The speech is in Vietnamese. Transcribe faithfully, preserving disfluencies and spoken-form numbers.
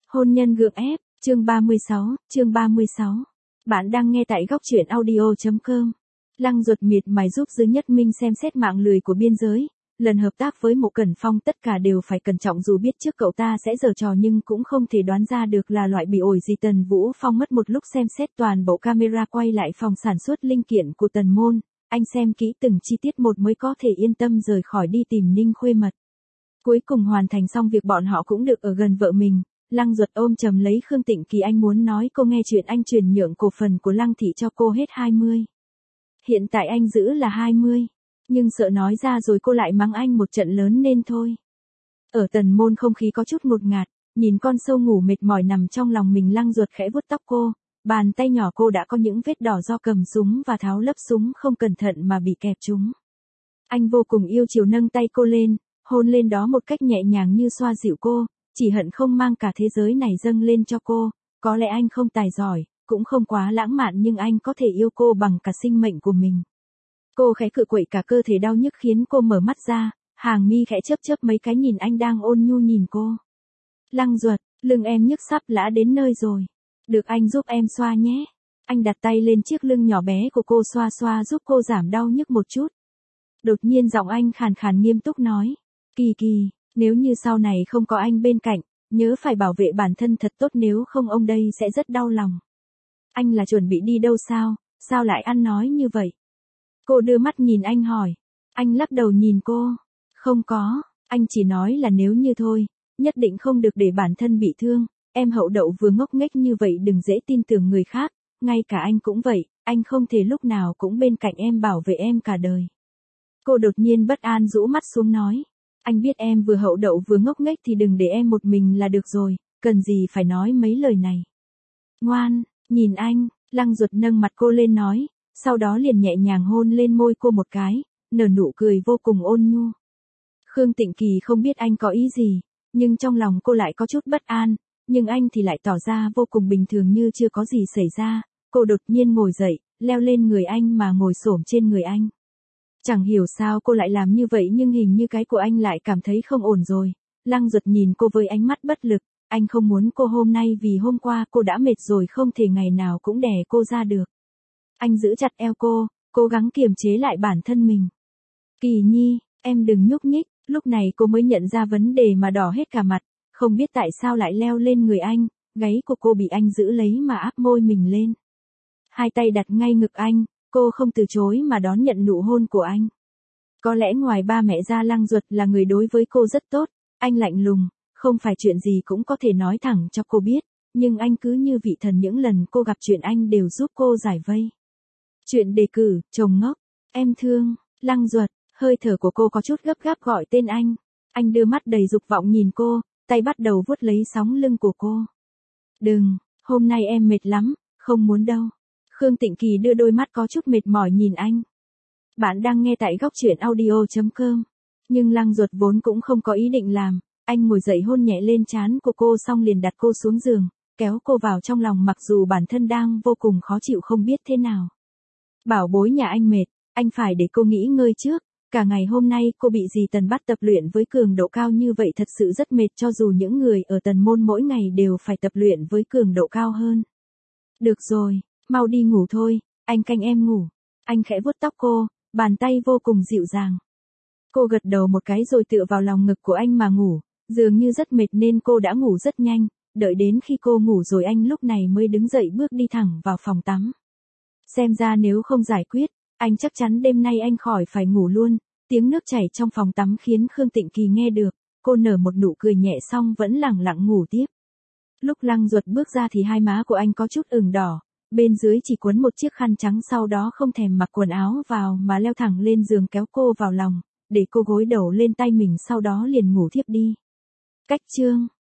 Hôn nhân gượng ép, chương ba mươi sáu, chương ba mươi sáu. Bạn đang nghe tại góc truyện audio chấm com. Lăng Duật miệt mài giúp Dương Nhất Minh xem xét mạng lưới của biên giới. Lần hợp tác với Mộ Cẩn Phong tất cả đều phải cẩn trọng, dù biết trước cậu ta sẽ giở trò nhưng cũng không thể đoán ra được là loại bị ổi gì. Tần Vũ Phong mất một lúc xem xét toàn bộ camera quay lại phòng sản xuất linh kiện của Tần Môn. Anh xem kỹ từng chi tiết một mới có thể yên tâm rời khỏi đi tìm Ninh Khuê Mật. Cuối cùng hoàn thành xong việc, bọn họ cũng được ở gần vợ mình. Lăng Duật ôm chầm lấy Khương Tịnh Kỳ, anh muốn nói cô nghe chuyện anh chuyển nhượng cổ phần của Lăng thị cho cô hết hai mươi. Hiện tại anh giữ là hai mươi, nhưng sợ nói ra rồi cô lại mắng anh một trận lớn nên thôi. Ở Tần Môn không khí có chút ngột ngạt, nhìn con sâu ngủ mệt mỏi nằm trong lòng mình, Lăng Duật khẽ vuốt tóc cô, bàn tay nhỏ cô đã có những vết đỏ do cầm súng và tháo lấp súng không cẩn thận mà bị kẹp trúng. Anh vô cùng yêu chiều nâng tay cô lên, hôn lên đó một cách nhẹ nhàng như xoa dịu cô. Chỉ hận không mang cả thế giới này dâng lên cho cô. Có lẽ anh không tài giỏi, cũng không quá lãng mạn, nhưng anh có thể yêu cô bằng cả sinh mệnh của mình. Cô khẽ cự quậy, cả cơ thể đau nhức khiến cô mở mắt ra, hàng mi khẽ chớp chớp mấy cái nhìn anh đang ôn nhu nhìn cô. Lăng Duật, lưng em nhức sắp lã đến nơi rồi. Được anh giúp em xoa nhé. Anh đặt tay lên chiếc lưng nhỏ bé của cô xoa xoa giúp cô giảm đau nhức một chút. Đột nhiên giọng anh khàn khàn nghiêm túc nói. Kỳ Kỳ, nếu như sau này không có anh bên cạnh, nhớ phải bảo vệ bản thân thật tốt, nếu không ông đây sẽ rất đau lòng. Anh là chuẩn bị đi đâu sao, sao lại ăn nói như vậy? Cô đưa mắt nhìn anh hỏi. Anh lắc đầu nhìn cô. Không có, anh chỉ nói là nếu như thôi, nhất định không được để bản thân bị thương. Em hậu đậu vừa ngốc nghếch như vậy đừng dễ tin tưởng người khác, ngay cả anh cũng vậy, anh không thể lúc nào cũng bên cạnh em bảo vệ em cả đời. Cô đột nhiên bất an rũ mắt xuống nói. Anh biết em vừa hậu đậu vừa ngốc nghếch thì đừng để em một mình là được rồi, cần gì phải nói mấy lời này. Ngoan, nhìn anh, Lăng Duật nâng mặt cô lên nói, sau đó liền nhẹ nhàng hôn lên môi cô một cái, nở nụ cười vô cùng ôn nhu. Khương Tịnh Kỳ không biết anh có ý gì, nhưng trong lòng cô lại có chút bất an, nhưng anh thì lại tỏ ra vô cùng bình thường như chưa có gì xảy ra. Cô đột nhiên ngồi dậy, leo lên người anh mà ngồi xổm trên người anh. Chẳng hiểu sao cô lại làm như vậy, nhưng hình như cái của anh lại cảm thấy không ổn rồi. Lăng Duật nhìn cô với ánh mắt bất lực, anh không muốn cô hôm nay vì hôm qua cô đã mệt rồi, không thể ngày nào cũng đè cô ra được. Anh giữ chặt eo cô, cố gắng kiềm chế lại bản thân mình. Kỳ Nhi, em đừng nhúc nhích. Lúc này cô mới nhận ra vấn đề mà đỏ hết cả mặt, không biết tại sao lại leo lên người anh, gáy của cô bị anh giữ lấy mà áp môi mình lên. Hai tay đặt ngay ngực anh. Cô không từ chối mà đón nhận nụ hôn của anh. Có lẽ ngoài ba mẹ ra, Lăng Duật là người đối với cô rất tốt. Anh lạnh lùng, không phải chuyện gì cũng có thể nói thẳng cho cô biết, nhưng anh cứ như vị thần, những lần cô gặp chuyện anh đều giúp cô giải vây. Chuyện đề cử, chồng ngốc, em thương, Lăng Duật, hơi thở của cô có chút gấp gáp gọi tên anh. Anh đưa mắt đầy dục vọng nhìn cô, tay bắt đầu vuốt lấy sóng lưng của cô. Đừng, hôm nay em mệt lắm, không muốn đâu. Khương Tịnh Kỳ đưa đôi mắt có chút mệt mỏi nhìn anh. Bạn đang nghe tại góc truyện audio chấm com. Nhưng Lăng Duật vốn cũng không có ý định làm. Anh ngồi dậy hôn nhẹ lên trán của cô xong liền đặt cô xuống giường, kéo cô vào trong lòng mặc dù bản thân đang vô cùng khó chịu không biết thế nào. Bảo bối nhà anh mệt, anh phải để cô nghỉ ngơi trước. Cả ngày hôm nay cô bị dì Tần bắt tập luyện với cường độ cao như vậy thật sự rất mệt, cho dù những người ở Tần Môn mỗi ngày đều phải tập luyện với cường độ cao hơn. Được rồi. Mau đi ngủ thôi, anh canh em ngủ. Anh khẽ vuốt tóc cô, bàn tay vô cùng dịu dàng. Cô gật đầu một cái rồi tựa vào lòng ngực của anh mà ngủ, dường như rất mệt nên cô đã ngủ rất nhanh, đợi đến khi cô ngủ rồi anh lúc này mới đứng dậy bước đi thẳng vào phòng tắm. Xem ra nếu không giải quyết, anh chắc chắn đêm nay anh khỏi phải ngủ luôn. Tiếng nước chảy trong phòng tắm khiến Khương Tịnh Kỳ nghe được, cô nở một nụ cười nhẹ xong vẫn lẳng lặng ngủ tiếp. Lúc Lăng Duật bước ra thì hai má của anh có chút ửng đỏ. Bên dưới chỉ quấn một chiếc khăn trắng, sau đó không thèm mặc quần áo vào mà leo thẳng lên giường kéo cô vào lòng, để cô gối đầu lên tay mình, sau đó liền ngủ thiếp đi. Cách chương